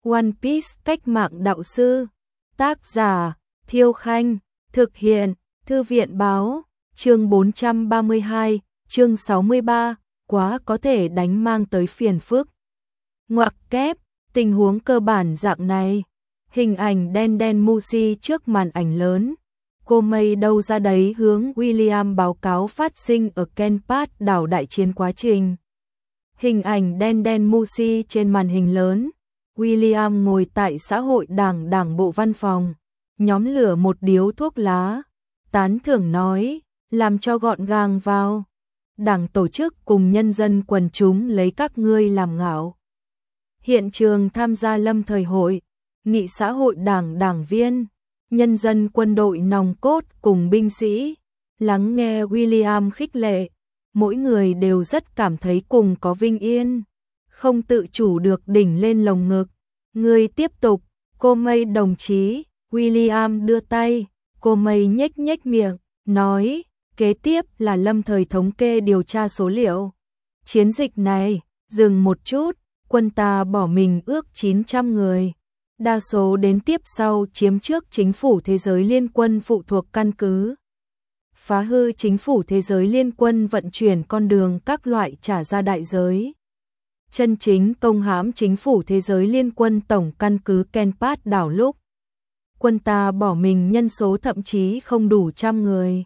One Piece cách mạng đạo sư. Tác giả Thiêu Khanh. Thực hiện Thư viện báo. Chương 432, chương 63, quá có thể đánh mang tới phiền phức. Ngoặc kép, tình huống cơ bản dạng này. Hình ảnh đen đen Mushi trước màn ảnh lớn. Cô mây đâu ra đấy hướng William báo cáo phát sinh ở Kenpath đảo đại chiến quá trình. Hình ảnh đen đen Mushi trên màn hình lớn. William ngồi tại xã hội đảng bộ văn phòng, nhóm lửa một điếu thuốc lá, tán thưởng nói, làm cho gọn gàng vào. Đảng tổ chức cùng nhân dân quần chúng lấy các ngươi làm ngạo. Hiện trường tham gia lâm thời hội, nghị xã hội đảng viên, nhân dân quân đội nòng cốt cùng binh sĩ, lắng nghe William khích lệ, mỗi người đều rất cảm thấy cùng có vinh yên, không tự chủ được đỉnh lên lồng ngực. Người tiếp tục, cô mây đồng chí. William đưa tay, cô mây nhếch nhếch miệng, nói, kế tiếp là lâm thời thống kê điều tra số liệu. Chiến dịch này, dừng một chút, quân ta bỏ mình ước 900 người. Đa số đến tiếp sau chiếm trước chính phủ thế giới liên quân phụ thuộc căn cứ. Phá hư chính phủ thế giới liên quân vận chuyển con đường các loại trả ra đại giới. Chân chính công hãm chính phủ thế giới liên quân tổng căn cứ Kenpath đảo lúc. Quân ta bỏ mình nhân số thậm chí không đủ 100 người.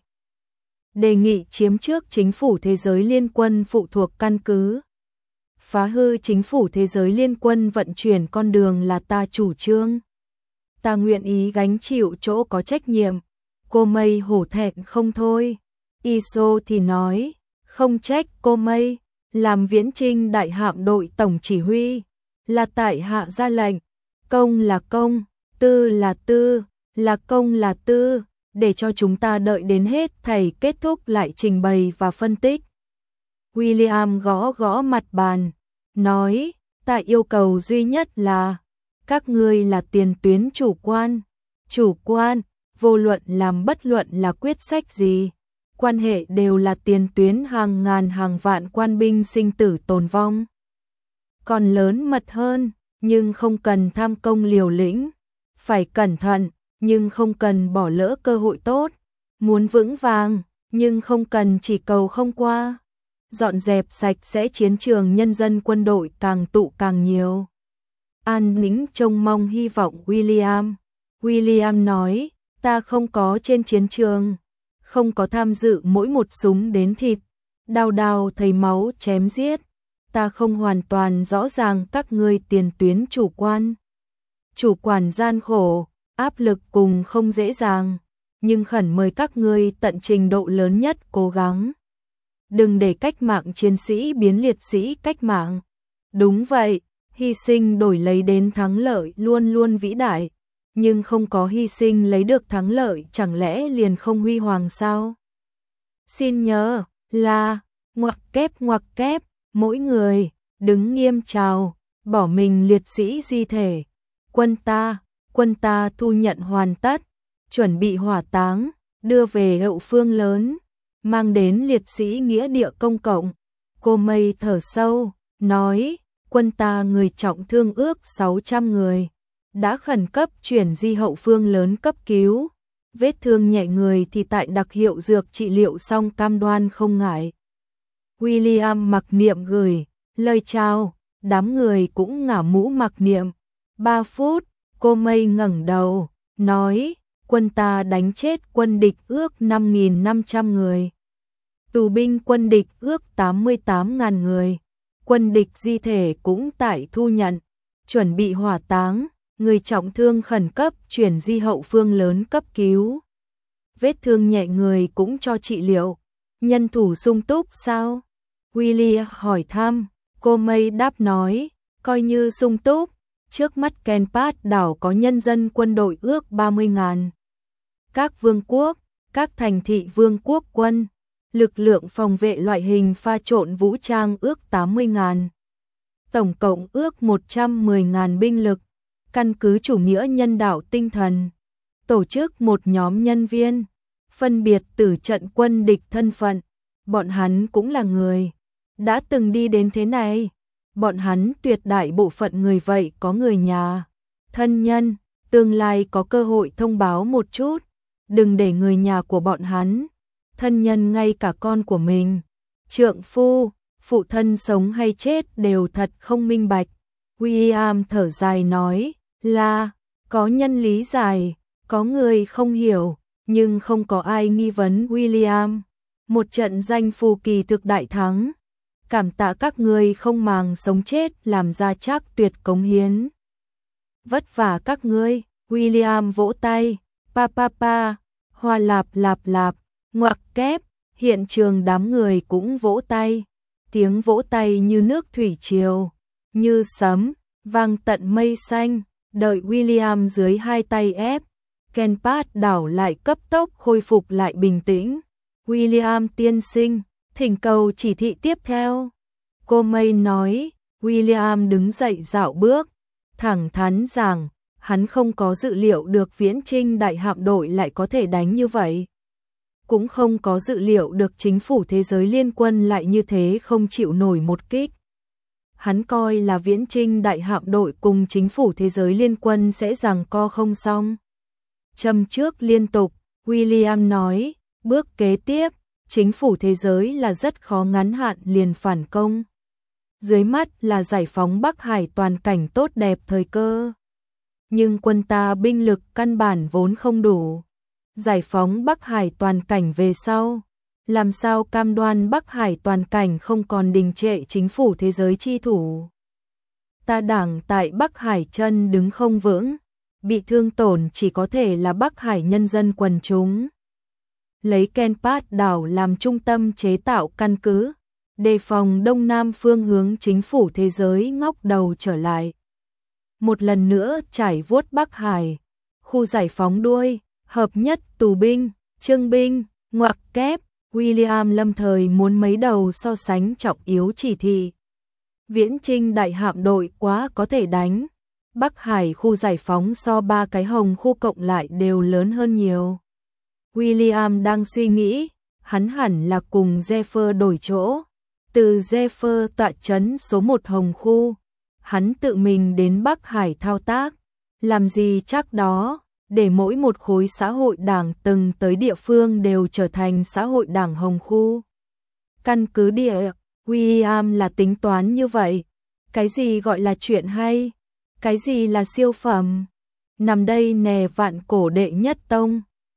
Đề nghị chiếm trước chính phủ thế giới liên quân phụ thuộc căn cứ. Phá hư chính phủ thế giới liên quân vận chuyển con đường là ta chủ trương. Ta nguyện ý gánh chịu chỗ có trách nhiệm. Cô mây hổ thẹn không thôi. Iso thì nói, không trách cô mây, làm viễn trinh đại hạm đội tổng chỉ huy, là tại hạ ra lệnh, công là công, tư là tư, là công là tư, để cho chúng ta đợi đến hết thầy kết thúc lại trình bày và phân tích. William gõ gõ mặt bàn, nói, ta yêu cầu duy nhất là, các ngươi là tiền tuyến chủ quan, vô luận làm bất luận là quyết sách gì, quan hệ đều là tiền tuyến hàng ngàn hàng vạn quan binh sinh tử tồn vong. Còn lớn mật hơn, nhưng không cần tham công liều lĩnh, phải cẩn thận, nhưng không cần bỏ lỡ cơ hội tốt, muốn vững vàng, nhưng không cần chỉ cầu không qua. Dọn dẹp sạch sẽ chiến trường, nhân dân quân đội càng tụ càng nhiều. An Nính trông mong hy vọng William. William nói, ta không có trên chiến trường, không có tham dự mỗi một súng đến thịt, đao thấy máu chém giết, ta không hoàn toàn rõ ràng các ngươi tiền tuyến chủ quản gian khổ, áp lực cùng không dễ dàng, nhưng khẩn mời các ngươi tận trình độ lớn nhất cố gắng. Đừng để cách mạng chiến sĩ biến liệt sĩ cách mạng. Đúng vậy, hy sinh đổi lấy đến thắng lợi luôn luôn vĩ đại. Nhưng không có hy sinh lấy được thắng lợi chẳng lẽ liền không huy hoàng sao? Xin nhớ là ngoặc kép, mỗi người đứng nghiêm chào, bỏ mình liệt sĩ di thể. Quân ta thu nhận hoàn tất, chuẩn bị hỏa táng, đưa về hậu phương lớn, mang đến liệt sĩ nghĩa địa công cộng. Cô mây thở sâu, nói, quân ta người trọng thương ước 600 người. Đã khẩn cấp chuyển di hậu phương lớn cấp cứu, vết thương nhẹ người thì tại đặc hiệu dược trị liệu xong cam đoan không ngại. William mặc niệm gửi lời chào, đám người cũng ngả mũ mặc niệm. 3 phút, cô mây ngẩng đầu, nói, quân ta đánh chết quân địch ước 5.500 người. Tù binh quân địch ước 88.000 người. Quân địch di thể cũng tại thu nhận, chuẩn bị hỏa táng. Người trọng thương khẩn cấp chuyển di hậu phương lớn cấp cứu. Vết thương nhẹ người cũng cho trị liệu. Nhân thủ sung túc sao? William hỏi thăm. Cô mây đáp nói, coi như sung túc. Trước mắt Kenpath đảo có nhân dân quân đội ước 30.000. Các vương quốc, các thành thị vương quốc quân, lực lượng phòng vệ loại hình pha trộn vũ trang ước 80.000. Tổng cộng ước 110.000 binh lực. Căn cứ chủ nghĩa nhân đạo tinh thần, tổ chức một nhóm nhân viên, phân biệt từ trận quân địch thân phận, bọn hắn cũng là người, đã từng đi đến thế này, bọn hắn tuyệt đại bộ phận người vậy có người nhà, Thân nhân, tương lai có cơ hội thông báo một chút, đừng để người nhà của bọn hắn, thân nhân ngay cả con của mình, trượng phu, phụ thân sống hay chết đều thật không minh bạch. William thở dài nói, là, có nhân lý giải, có người không hiểu, nhưng không có ai nghi vấn William. Một trận danh phù kỳ thực đại thắng. Cảm tạ các người không màng sống chết làm ra Trác Tuyệt cống hiến. Vất vả các ngươi, William vỗ tay, pa pa pa, hoa lạp lạp lạp, ngoặc kép, hiện trường đám người cũng vỗ tay. Tiếng vỗ tay như nước thủy triều, như sấm, vang tận mây xanh, đợi William dưới hai tay ép. Kenpat đảo lại cấp tốc khôi phục lại bình tĩnh. William tiên sinh, thỉnh cầu chỉ thị tiếp theo. Cô May nói, William đứng dậy dạo bước, thẳng thắn rằng, hắn không có dự liệu được Viễn Chinh đại hạm đội lại có thể đánh như vậy. Cũng không có dự liệu được chính phủ thế giới liên quân lại như thế không chịu nổi một kích. Hắn coi là Viễn Chinh đại hạm đội cùng chính phủ thế giới liên quân sẽ giằng co không xong. Châm trước liên tục, William nói, bước kế tiếp, chính phủ thế giới là rất khó ngắn hạn liền phản công. Dưới mắt là giải phóng Bắc Hải toàn cảnh tốt đẹp thời cơ. Nhưng quân ta binh lực căn bản vốn không đủ. Giải phóng Bắc Hải toàn cảnh về sau, làm sao cam đoan Bắc Hải toàn cảnh không còn đình trệ chính phủ thế giới chi thủ. Ta đảng tại Bắc Hải chân đứng không vững, bị thương tổn chỉ có thể là Bắc Hải nhân dân quần chúng. Lấy Kenpat đảo làm trung tâm chế tạo căn cứ, đề phòng đông nam phương hướng chính phủ thế giới ngóc đầu trở lại. Một lần nữa trải vuốt Bắc Hải, khu giải phóng đuôi, hợp nhất tù binh, trương binh, ngoặc kép, William lâm thời muốn mấy đầu so sánh trọng yếu chỉ thị. Viễn Chinh đại hạm đội quá có thể đánh. Bắc Hải khu giải phóng so 3 cái hồng khu cộng lại đều lớn hơn nhiều. William đang suy nghĩ, hắn hẳn là cùng Zephyr đổi chỗ. Từ Zephyr tọa trấn số 1 hồng khu, hắn tự mình đến Bắc Hải thao tác. Làm gì chắc đó, để mỗi một khối xã hội đảng từng tới địa phương đều trở thành xã hội đảng hồng khu. Căn cứ địa, William là tính toán như vậy. Cái gì gọi là chuyện hay? Cái gì là siêu phẩm? Nằm đây nè vạn cổ đệ nhất tông.